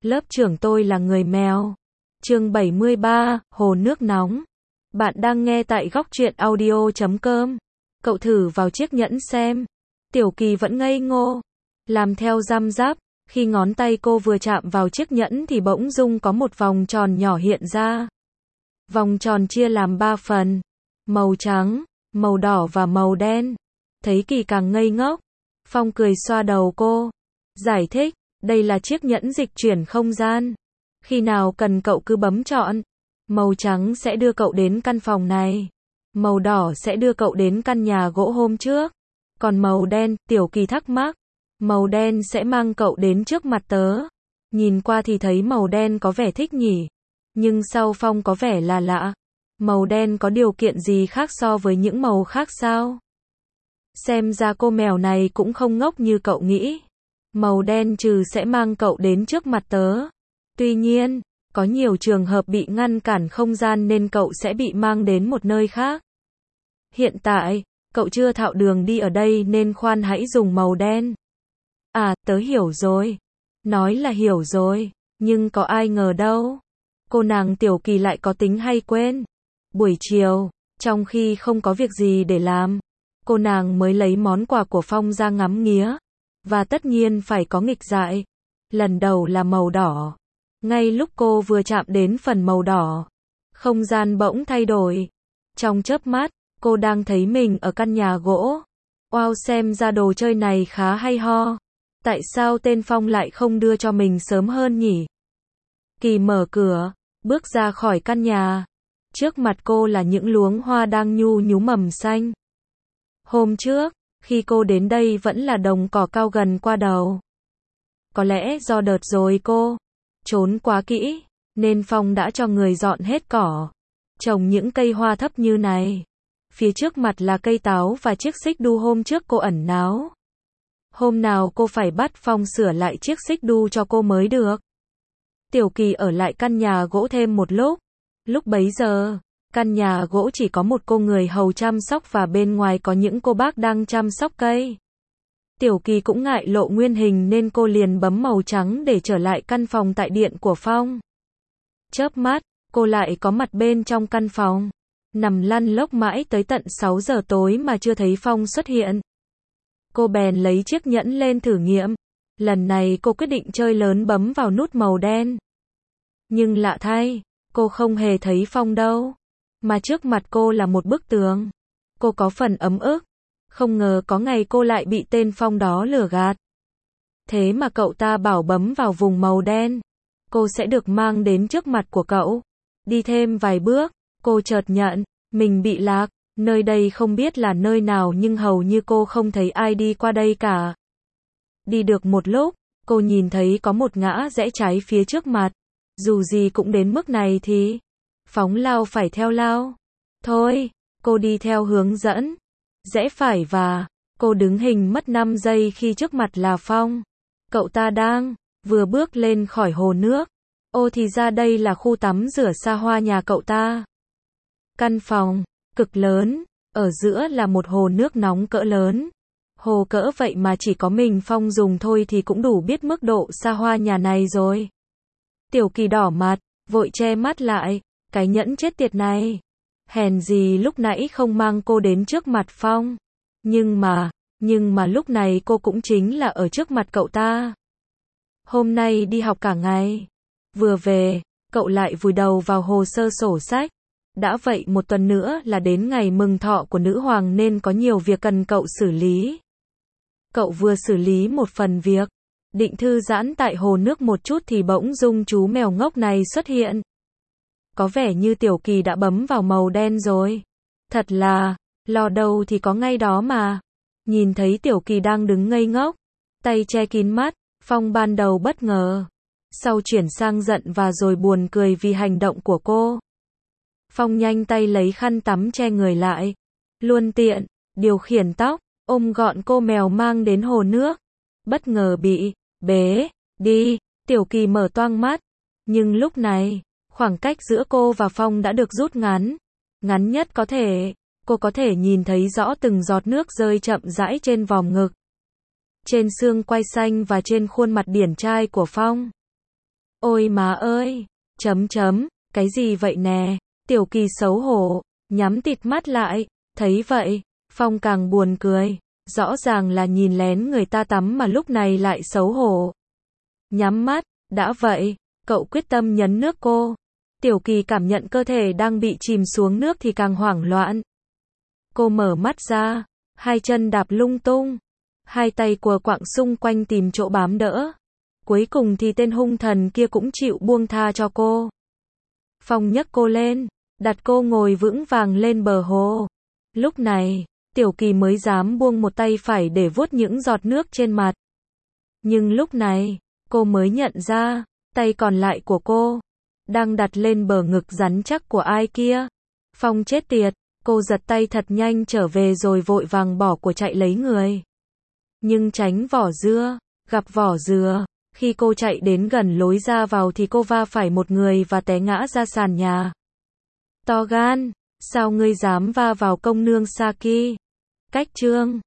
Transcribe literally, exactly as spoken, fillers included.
Lớp trưởng tôi là người mèo. Chương bảy mươi ba, Hồ nước nóng. Bạn đang nghe tại góc truyện audio chấm com. Cậu thử vào chiếc nhẫn xem. Tiểu Kỳ vẫn ngây ngô. Làm theo răm rắp. Khi ngón tay cô vừa chạm vào chiếc nhẫn thì bỗng dưng có một vòng tròn nhỏ hiện ra. Vòng tròn chia làm ba phần. Màu trắng, màu đỏ và màu đen. Thấy Kỳ càng ngây ngốc. Phong cười xoa đầu cô. Giải thích, đây là chiếc nhẫn dịch chuyển không gian. Khi nào cần cậu cứ bấm chọn. Màu trắng sẽ đưa cậu đến căn phòng này. Màu đỏ sẽ đưa cậu đến căn nhà gỗ hôm trước. Còn màu đen, Tiểu Kỳ thắc mắc. Màu đen sẽ mang cậu đến trước mặt tớ. Nhìn qua thì thấy màu đen có vẻ thích nhỉ. Nhưng sau Phong có vẻ là lạ. Màu đen có điều kiện gì khác so với những màu khác sao? Xem ra cô mèo này cũng không ngốc như cậu nghĩ. Màu đen trừ sẽ mang cậu đến trước mặt tớ. Tuy nhiên, có nhiều trường hợp bị ngăn cản không gian nên cậu sẽ bị mang đến một nơi khác. Hiện tại, cậu chưa thạo đường đi ở đây nên khoan hãy dùng màu đen. À, tớ hiểu rồi. Nói là hiểu rồi, nhưng có ai ngờ đâu. Cô nàng Tiểu Kỳ lại có tính hay quên. Buổi chiều, trong khi không có việc gì để làm, cô nàng mới lấy món quà của Phong ra ngắm nghía. Và tất nhiên phải có nghịch dại. Lần đầu là màu đỏ. Ngay lúc cô vừa chạm đến phần màu đỏ, không gian bỗng thay đổi. Trong chớp mắt, cô đang thấy mình ở căn nhà gỗ. Wow, xem ra đồ chơi này khá hay ho. Tại sao tên Phong lại không đưa cho mình sớm hơn nhỉ? Kỳ mở cửa, bước ra khỏi căn nhà. Trước mặt cô là những luống hoa đang nhu nhú mầm xanh. Hôm trước, khi cô đến đây vẫn là đồng cỏ cao gần qua đầu. Có lẽ do đợt rồi cô trốn quá kỹ, nên Phong đã cho người dọn hết cỏ. Trồng những cây hoa thấp như này. Phía trước mặt là cây táo và chiếc xích đu hôm trước cô ẩn náu. Hôm nào cô phải bắt Phong sửa lại chiếc xích đu cho cô mới được. Tiểu Kỳ ở lại căn nhà gỗ thêm một lúc. Lúc bấy giờ, căn nhà gỗ chỉ có một cô người hầu chăm sóc và bên ngoài có những cô bác đang chăm sóc cây. Tiểu Kỳ cũng ngại lộ nguyên hình nên cô liền bấm màu trắng để trở lại căn phòng tại điện của Phong. Chớp mắt, cô lại có mặt bên trong căn phòng. Nằm lăn lóc mãi tới tận sáu giờ tối mà chưa thấy Phong xuất hiện. Cô bèn lấy chiếc nhẫn lên thử nghiệm. Lần này cô quyết định chơi lớn bấm vào nút màu đen. Nhưng lạ thay, cô không hề thấy Phong đâu. Mà trước mặt cô là một bức tường. Cô có phần ấm ức. Không ngờ có ngày cô lại bị tên Phong đó lừa gạt. Thế mà cậu ta bảo bấm vào vùng màu đen. Cô sẽ được mang đến trước mặt của cậu. Đi thêm vài bước, cô chợt nhận, mình bị lạc. Nơi đây không biết là nơi nào nhưng hầu như cô không thấy ai đi qua đây cả. Đi được một lúc, cô nhìn thấy có một ngã rẽ trái phía trước mặt. Dù gì cũng đến mức này thì phóng lao phải theo lao. Thôi, cô đi theo hướng dẫn. Rẽ phải và cô đứng hình mất năm giây khi trước mặt là Phong. Cậu ta đang vừa bước lên khỏi hồ nước. Ô thì ra đây là khu tắm rửa xa hoa nhà cậu ta. Căn phòng cực lớn, ở giữa là một hồ nước nóng cỡ lớn. Hồ cỡ vậy mà chỉ có mình Phong dùng thôi thì cũng đủ biết mức độ xa hoa nhà này rồi. Tiểu Kỳ đỏ mặt, vội che mắt lại. Cái nhẫn chết tiệt này. Hèn gì lúc nãy không mang cô đến trước mặt Phong. Nhưng mà, nhưng mà lúc này cô cũng chính là ở trước mặt cậu ta. Hôm nay đi học cả ngày. Vừa về, cậu lại vùi đầu vào hồ sơ sổ sách. Đã vậy một tuần nữa là đến ngày mừng thọ của nữ hoàng nên có nhiều việc cần cậu xử lý. Cậu vừa xử lý một phần việc, định thư giãn tại hồ nước một chút thì bỗng dưng chú mèo ngốc này xuất hiện. Có vẻ như Tiểu Kỳ đã bấm vào màu đen rồi. Thật là, lò đầu thì có ngay đó mà. Nhìn thấy Tiểu Kỳ đang đứng ngây ngốc, tay che kín mắt, Phong ban đầu bất ngờ. Sau chuyển sang giận và rồi buồn cười vì hành động của cô. Phong nhanh tay lấy khăn tắm che người lại. Luôn tiện, điều khiển tóc, ôm gọn cô mèo mang đến hồ nước. Bất ngờ bị bế đi, Tiểu Kỳ mở toang mắt. Nhưng lúc này, khoảng cách giữa cô và Phong đã được rút ngắn. Ngắn nhất có thể. Cô có thể nhìn thấy rõ từng giọt nước rơi chậm rãi trên vòm ngực, trên xương quai xanh và trên khuôn mặt điển trai của Phong. Ôi má ơi, chấm chấm, cái gì vậy nè, Tiểu Kỳ xấu hổ, nhắm tịt mắt lại, thấy vậy, Phong càng buồn cười, rõ ràng là nhìn lén người ta tắm mà lúc này lại xấu hổ. Nhắm mắt, đã vậy, cậu quyết tâm nhấn nước cô. Tiểu Kỳ cảm nhận cơ thể đang bị chìm xuống nước thì càng hoảng loạn. Cô mở mắt ra, hai chân đạp lung tung, hai tay cùa quạng xung quanh tìm chỗ bám đỡ. Cuối cùng thì tên hung thần kia cũng chịu buông tha cho cô. Phong nhấc cô lên, đặt cô ngồi vững vàng lên bờ hồ. Lúc này, Tiểu Kỳ mới dám buông một tay phải để vuốt những giọt nước trên mặt. Nhưng lúc này, cô mới nhận ra, tay còn lại của cô đang đặt lên bờ ngực rắn chắc của ai kia. Phong chết tiệt, cô giật tay thật nhanh trở về rồi vội vàng bỏ của chạy lấy người. Nhưng tránh vỏ dưa, gặp vỏ dừa, khi cô chạy đến gần lối ra vào thì cô va phải một người và té ngã ra sàn nhà. To gan, sao ngươi dám va vào công nương Saki? Cách chương